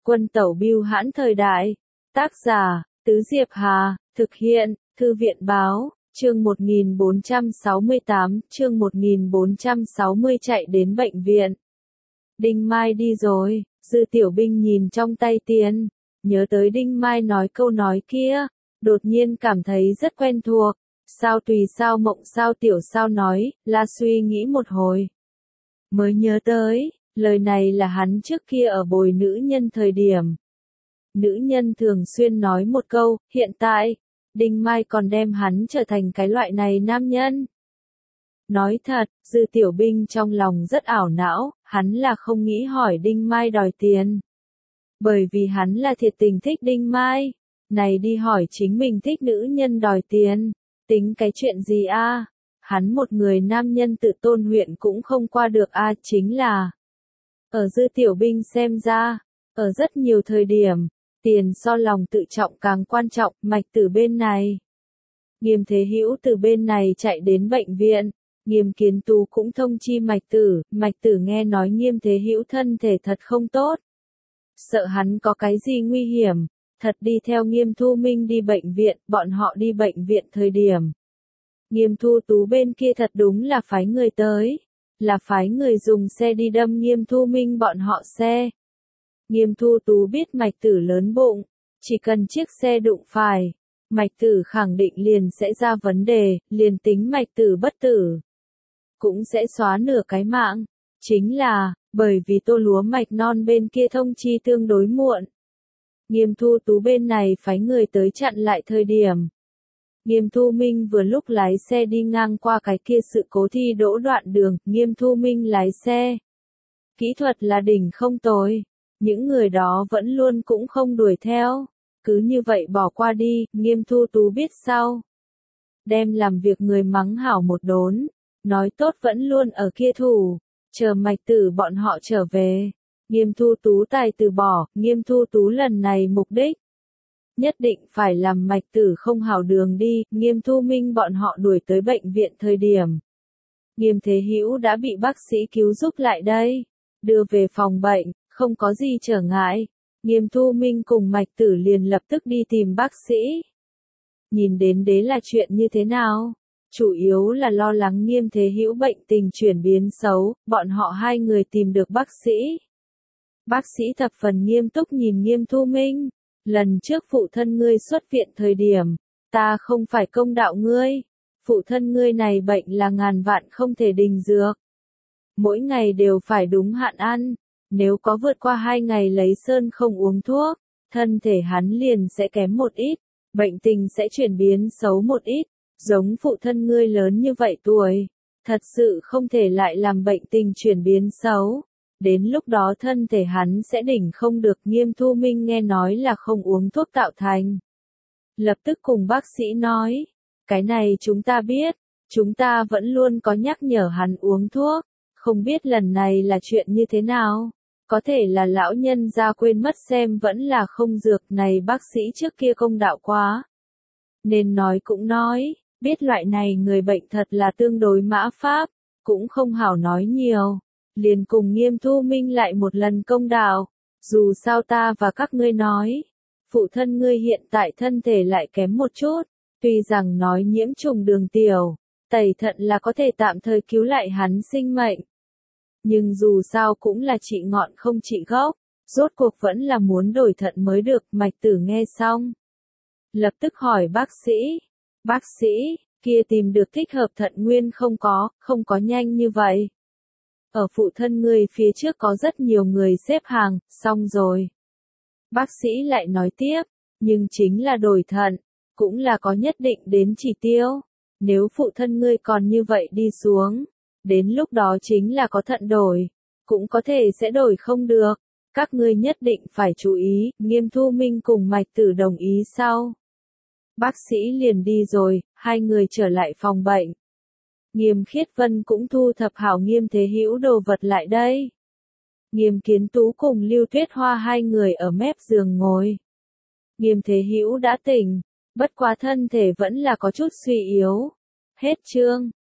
Quân tẩu bưu hãn thời đại. Tác giả, Tứ Diệp Hà, thực hiện, Thư viện báo, chương 1460 chạy đến bệnh viện. Đinh Mai đi rồi, Dư Tiểu Binh nhìn trong tay tiền, nhớ tới Đinh Mai nói câu nói kia, đột nhiên cảm thấy rất quen thuộc. Sao tùy sao mộng sao tiểu sao nói, là suy nghĩ một hồi. Mới nhớ tới, lời này là hắn trước kia ở bồi nữ nhân thời điểm. Nữ nhân thường xuyên nói một câu, hiện tại, Đinh Mai còn đem hắn trở thành cái loại này nam nhân. Nói thật, Dư Tiểu Binh trong lòng rất ảo não, hắn là không nghĩ hỏi Đinh Mai đòi tiền. Bởi vì hắn là thiệt tình thích Đinh Mai, này đi hỏi chính mình thích nữ nhân đòi tiền, tính cái chuyện gì a? Hắn một người nam nhân tự tôn huyện cũng không qua được a, chính là. Ở Dư Tiểu Binh xem ra, ở rất nhiều thời điểm, tiền so lòng tự trọng càng quan trọng, Mạch Tử bên này. Nghiêm Thế Hữu từ bên này chạy đến bệnh viện, Nghiêm Kiến Tú cũng thông chi Mạch Tử nghe nói Nghiêm Thế Hữu thân thể thật không tốt. Sợ hắn có cái gì nguy hiểm, thật đi theo Nghiêm Thu Minh đi bệnh viện, bọn họ đi bệnh viện thời điểm. Nghiêm Thu Tú bên kia thật đúng là phái người tới, là phái người dùng xe đi đâm Nghiêm Thu Minh bọn họ xe. Nghiêm Thu Tú biết Mạch Tử lớn bụng, chỉ cần chiếc xe đụng phải, Mạch Tử khẳng định liền sẽ ra vấn đề, liền tính Mạch Tử bất tử, cũng sẽ xóa nửa cái mạng. Chính là, bởi vì Tô Lúa Mạch Non bên kia thông chi tương đối muộn. Nghiêm Thu Tú bên này phái người tới chặn lại thời điểm. Nghiêm Thu Minh vừa lúc lái xe đi ngang qua cái kia sự cố thi đỗ đoạn đường, Nghiêm Thu Minh lái xe. Kỹ thuật là đỉnh không tồi, những người đó vẫn luôn cũng không đuổi theo, cứ như vậy bỏ qua đi, Nghiêm Thu Tú biết sau. Đem làm việc người mắng hảo một đốn, nói tốt vẫn luôn ở kia thủ, chờ Mạch Tử bọn họ trở về. Nghiêm Thu Tú tài từ bỏ, Nghiêm Thu Tú lần này mục đích. Nhất định phải làm Mạch Tử không hảo đường đi, Nghiêm Thu Minh bọn họ đuổi tới bệnh viện thời điểm. Nghiêm Thế Hữu đã bị bác sĩ cứu giúp lại đây, đưa về phòng bệnh, không có gì trở ngại. Nghiêm Thu Minh cùng Mạch Tử liền lập tức đi tìm bác sĩ. Nhìn đến đế là chuyện như thế nào? Chủ yếu là lo lắng Nghiêm Thế Hữu bệnh tình chuyển biến xấu, bọn họ hai người tìm được bác sĩ. Bác sĩ thập phần nghiêm túc nhìn Nghiêm Thu Minh. Lần trước phụ thân ngươi xuất viện thời điểm, ta không phải công đạo ngươi. Phụ thân ngươi này bệnh là ngàn vạn không thể đình dược. Mỗi ngày đều phải đúng hạn ăn. Nếu có vượt qua 2 ngày lấy sơn không uống thuốc, thân thể hắn liền sẽ kém một ít. Bệnh tình sẽ chuyển biến xấu một ít. Giống phụ thân ngươi lớn như vậy tuổi. Thật sự không thể lại làm bệnh tình chuyển biến xấu. Đến lúc đó thân thể hắn sẽ đỉnh không được. Nghiêm Thu Minh nghe nói là không uống thuốc tạo thành. Lập tức cùng bác sĩ nói, cái này chúng ta biết, chúng ta vẫn luôn có nhắc nhở hắn uống thuốc, không biết lần này là chuyện như thế nào, có thể là lão nhân gia quên mất xem vẫn là không dược này bác sĩ trước kia công đạo quá. Nên nói cũng nói, biết loại này người bệnh thật là tương đối mã pháp, cũng không hảo nói nhiều. Liền cùng Nghiêm Thu Minh lại một lần công đạo, dù sao ta và các ngươi nói, phụ thân ngươi hiện tại thân thể lại kém một chút, tuy rằng nói nhiễm trùng đường tiểu, tẩy thận là có thể tạm thời cứu lại hắn sinh mệnh. Nhưng dù sao cũng là trị ngọn không trị gốc, rốt cuộc vẫn là muốn đổi thận mới được. Mạch Tử nghe xong, lập tức hỏi bác sĩ, kia tìm được thích hợp thận nguyên không có nhanh như vậy. Ở phụ thân ngươi phía trước có rất nhiều người xếp hàng, xong rồi. Bác sĩ lại nói tiếp, nhưng chính là đổi thận, cũng là có nhất định đến chỉ tiêu. Nếu phụ thân ngươi còn như vậy đi xuống, đến lúc đó chính là có thận đổi, cũng có thể sẽ đổi không được. Các ngươi nhất định phải chú ý. Nghiêm Thu Minh cùng Mạch Tử đồng ý sau. Bác sĩ liền đi rồi, hai người trở lại phòng bệnh. Nghiêm Khiết Vân cũng thu thập hảo Nghiêm Thế Hữu đồ vật lại đây. Nghiêm Kiến Tú cùng Lưu Tuyết Hoa hai người ở mép giường ngồi. Nghiêm Thế Hữu đã tỉnh, bất quá thân thể vẫn là có chút suy yếu. Hết chương.